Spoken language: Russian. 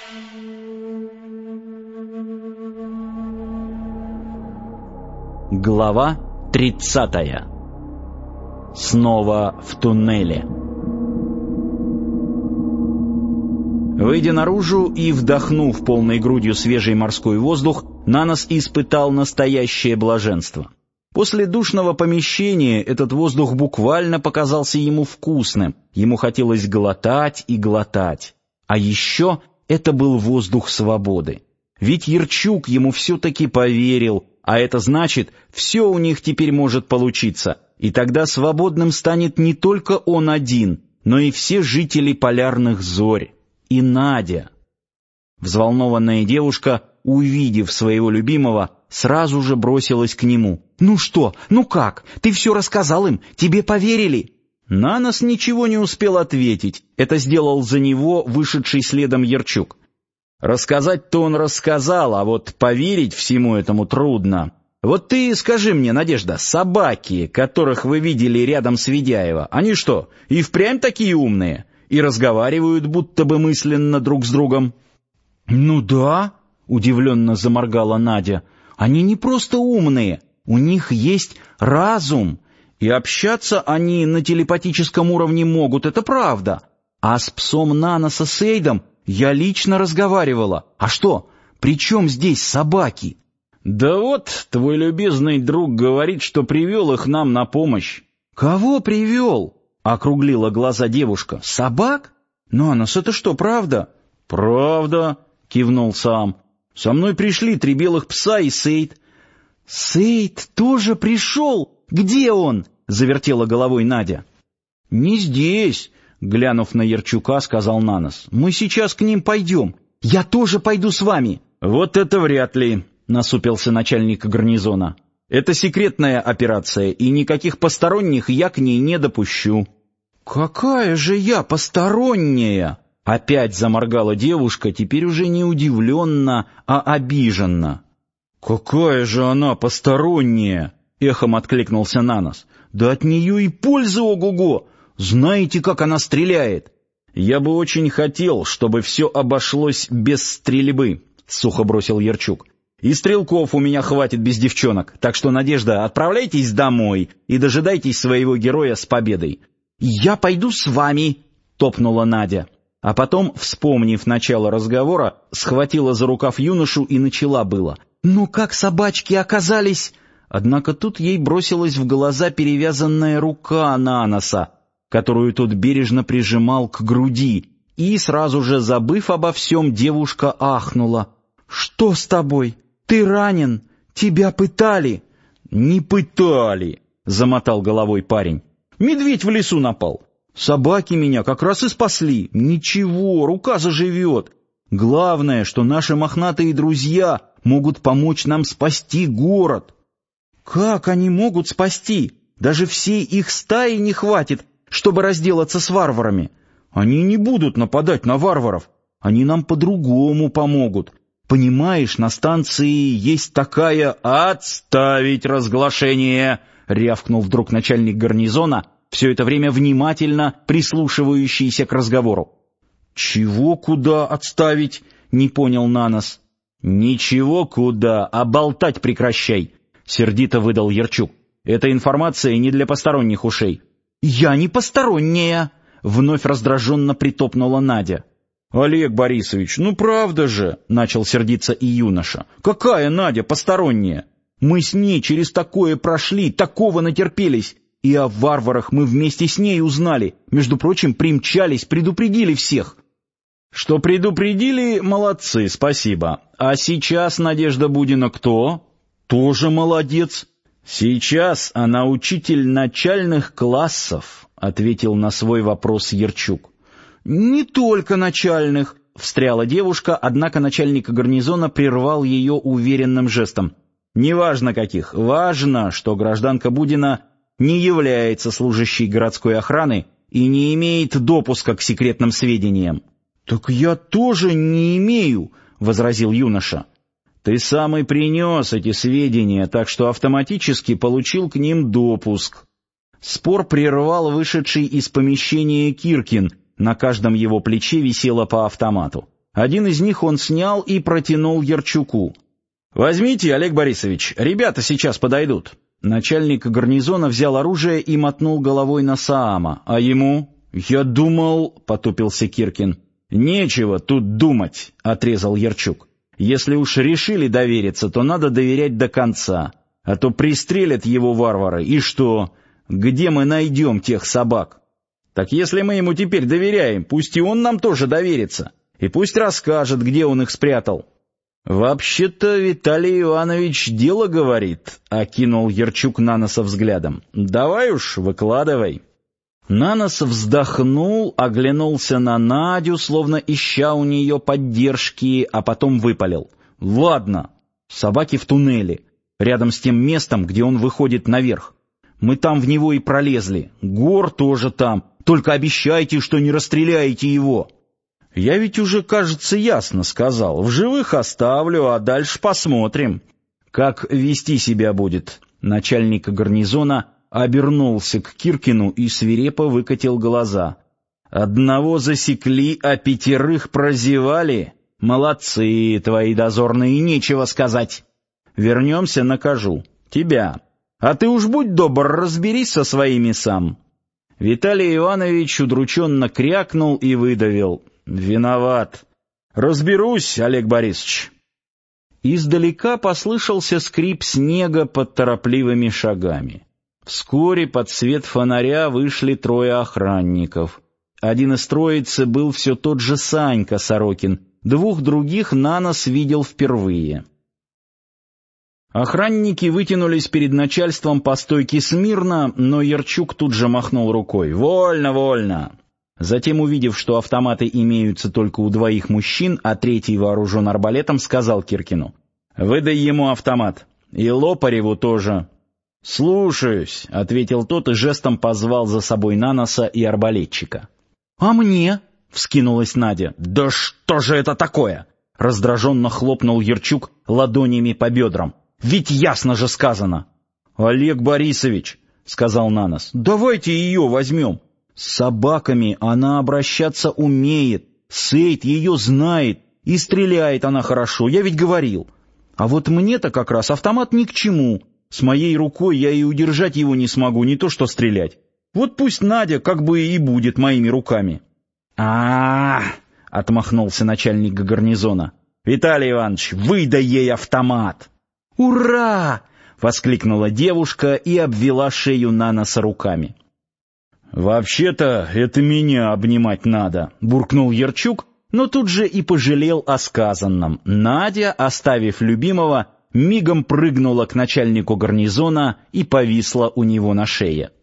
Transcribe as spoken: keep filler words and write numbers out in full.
Глава тридцатая. Снова в туннеле. Выйдя наружу и вдохнув полной грудью свежий морской воздух, Нанос испытал настоящее блаженство. После душного помещения этот воздух буквально показался ему вкусным, ему хотелось глотать и глотать. А еще это был воздух свободы. Ведь Ярчук ему все-таки поверил, а это значит, все у них теперь может получиться, и тогда свободным станет не только он один, но и все жители полярных зорь, и Надя. Взволнованная девушка, увидев своего любимого, сразу же бросилась к нему. «Ну что? Ну как? Ты все рассказал им? Тебе поверили?» Нанос ничего не успел ответить. Это сделал за него вышедший следом Ярчук. Рассказать-то он рассказал, а вот поверить всему этому трудно. Вот ты скажи мне, Надежда, собаки, которых вы видели рядом с Ведяева, они что, и впрямь такие умные? И разговаривают будто бы мысленно друг с другом? «Ну да», — удивленно заморгала Надя, — «они не просто умные, у них есть разум, и общаться они на телепатическом уровне могут, это правда. А с псом Наноса Сейдом я лично разговаривала. А что, при чем здесь собаки?» «Да вот, твой любезный друг говорит, что привел их нам на помощь». «Кого привел?» — округлила глаза девушка. «Собак? Нанос, это что, правда?» «Правда», — кивнул сам. «Со мной пришли три белых пса и Сейд». «Сейд тоже пришел? Где он?» — завертела головой Надя. «Не здесь», — глянув на Ярчука, сказал Нанос. «Мы сейчас к ним пойдем. Я тоже пойду с вами». «Вот это вряд ли», — насупился начальник гарнизона. «Это секретная операция, и никаких посторонних я к ней не допущу». «Какая же я посторонняя?» Опять заморгала девушка, теперь уже не удивленно, а обиженно. «Какая же она посторонняя?» — эхом откликнулся Нанос. «Да от нее и пользы ого-го! Знаете, как она стреляет?» «Я бы очень хотел, чтобы все обошлось без стрельбы», — сухо бросил Ярчук. «И стрелков у меня хватит без девчонок, так что, Надежда, отправляйтесь домой и дожидайтесь своего героя с победой». «Я пойду с вами», — топнула Надя. А потом, вспомнив начало разговора, схватила за рукав юношу и начала было. «Ну как собачки оказались?» Однако тут ей бросилась в глаза перевязанная рука Наноса, которую тот бережно прижимал к груди, и, сразу же забыв обо всем, девушка ахнула. «Что с тобой? Ты ранен? Тебя пытали?» «Не пытали», — замотал головой парень. «Медведь в лесу напал. Собаки меня как раз и спасли. Ничего, рука заживет. Главное, что наши мохнатые друзья могут помочь нам спасти город». «Как они могут спасти? Даже всей их стаи не хватит, чтобы разделаться с варварами. Они не будут нападать на варваров. Они нам по-другому помогут. Понимаешь, на станции есть такая...» «Отставить разглашение!» — рявкнул вдруг начальник гарнизона, все это время внимательно прислушивающийся к разговору. «Чего куда отставить?» — не понял Нанос. «Ничего куда, а болтать прекращай!» — сердито выдал Ярчук. «Эта информация не для посторонних ушей». «Я не посторонняя!» — вновь раздраженно притопнула Надя. «Олег Борисович, ну правда же!» — начал сердиться и юноша. «Какая Надя посторонняя? Мы с ней через такое прошли, такого натерпелись, и о варварах мы вместе с ней узнали. Между прочим, примчались, предупредили всех». «Что предупредили, молодцы, спасибо. А сейчас Надежда Будина кто?» «Тоже молодец». «Сейчас она учитель начальных классов», — ответил на свой вопрос Ярчук. «Не только начальных», — встряла девушка, однако начальник гарнизона прервал ее уверенным жестом. «Неважно каких, важно, что гражданка Будина не является служащей городской охраны и не имеет допуска к секретным сведениям». «Так я тоже не имею», — возразил юноша. «Ты сам и принес эти сведения, так что автоматически получил к ним допуск». Спор прервал вышедший из помещения Киркин, на каждом его плече висело по автомату. Один из них он снял и протянул Ярчуку. «Возьмите, Олег Борисович, ребята сейчас подойдут». Начальник гарнизона взял оружие и мотнул головой на Саама. «А ему?» «Я думал...» — потупился Киркин. «Нечего тут думать», — отрезал Ярчук. «Если уж решили довериться, то надо доверять до конца. А то пристрелят его варвары. И что? Где мы найдем тех собак?» «Так если мы ему теперь доверяем, пусть и он нам тоже доверится. И пусть расскажет, где он их спрятал». «Вообще-то Виталий Иванович дело говорит», — окинул Ярчук Наноса взглядом. «Давай уж, выкладывай». Нанос вздохнул, оглянулся на Надю, словно ища у нее поддержки, а потом выпалил. «Ладно, собаки в туннеле, рядом с тем местом, где он выходит наверх. Мы там в него и пролезли. Гор тоже там, только обещайте, что не расстреляете его». «Я ведь уже, кажется, ясно сказал. В живых оставлю, а дальше посмотрим, как вести себя будет». Начальник гарнизона обернулся к Киркину и свирепо выкатил глаза. «Одного засекли, а пятерых прозевали? Молодцы твои дозорные, нечего сказать. Вернемся, накажу. Тебя. А ты уж будь добр, разберись со своими сам». Виталий Иванович удрученно крякнул и выдавил. «Виноват. Разберусь, Олег Борисович». Издалека послышался скрип снега под торопливыми шагами. Вскоре под свет фонаря вышли трое охранников. Один из троицы был все тот же Санька Сорокин, двух других Нанос видел впервые. Охранники вытянулись перед начальством по стойке смирно, но Ярчук тут же махнул рукой. «Вольно, вольно!» Затем, увидев, что автоматы имеются только у двоих мужчин, а третий вооружен арбалетом, сказал Киркину: «Выдай ему автомат. И Лопареву тоже». «Слушаюсь», — ответил тот и жестом позвал за собой Наноса и арбалетчика. «А мне?» — вскинулась Надя. «Да что же это такое?» — раздраженно хлопнул Ярчук ладонями по бедрам. «Ведь ясно же сказано». «Олег Борисович», — сказал Нанос, — «давайте ее возьмем. С собаками она обращаться умеет, Сейд ее знает, и стреляет она хорошо, я ведь говорил. А вот мне-то как раз автомат ни к чему. С моей рукой я и удержать его не смогу, не то что стрелять. Вот пусть Надя как бы и будет моими руками». «А-а-а!» — отмахнулся начальник гарнизона. «Виталий Иванович, выдай ей автомат!» «Ура!» — воскликнула девушка и обвела шею Наноса руками. «Вообще-то это меня обнимать надо», — буркнул Ярчук, но тут же и пожалел о сказанном. Надя, оставив любимого, мигом прыгнула к начальнику гарнизона и повисла у него на шее.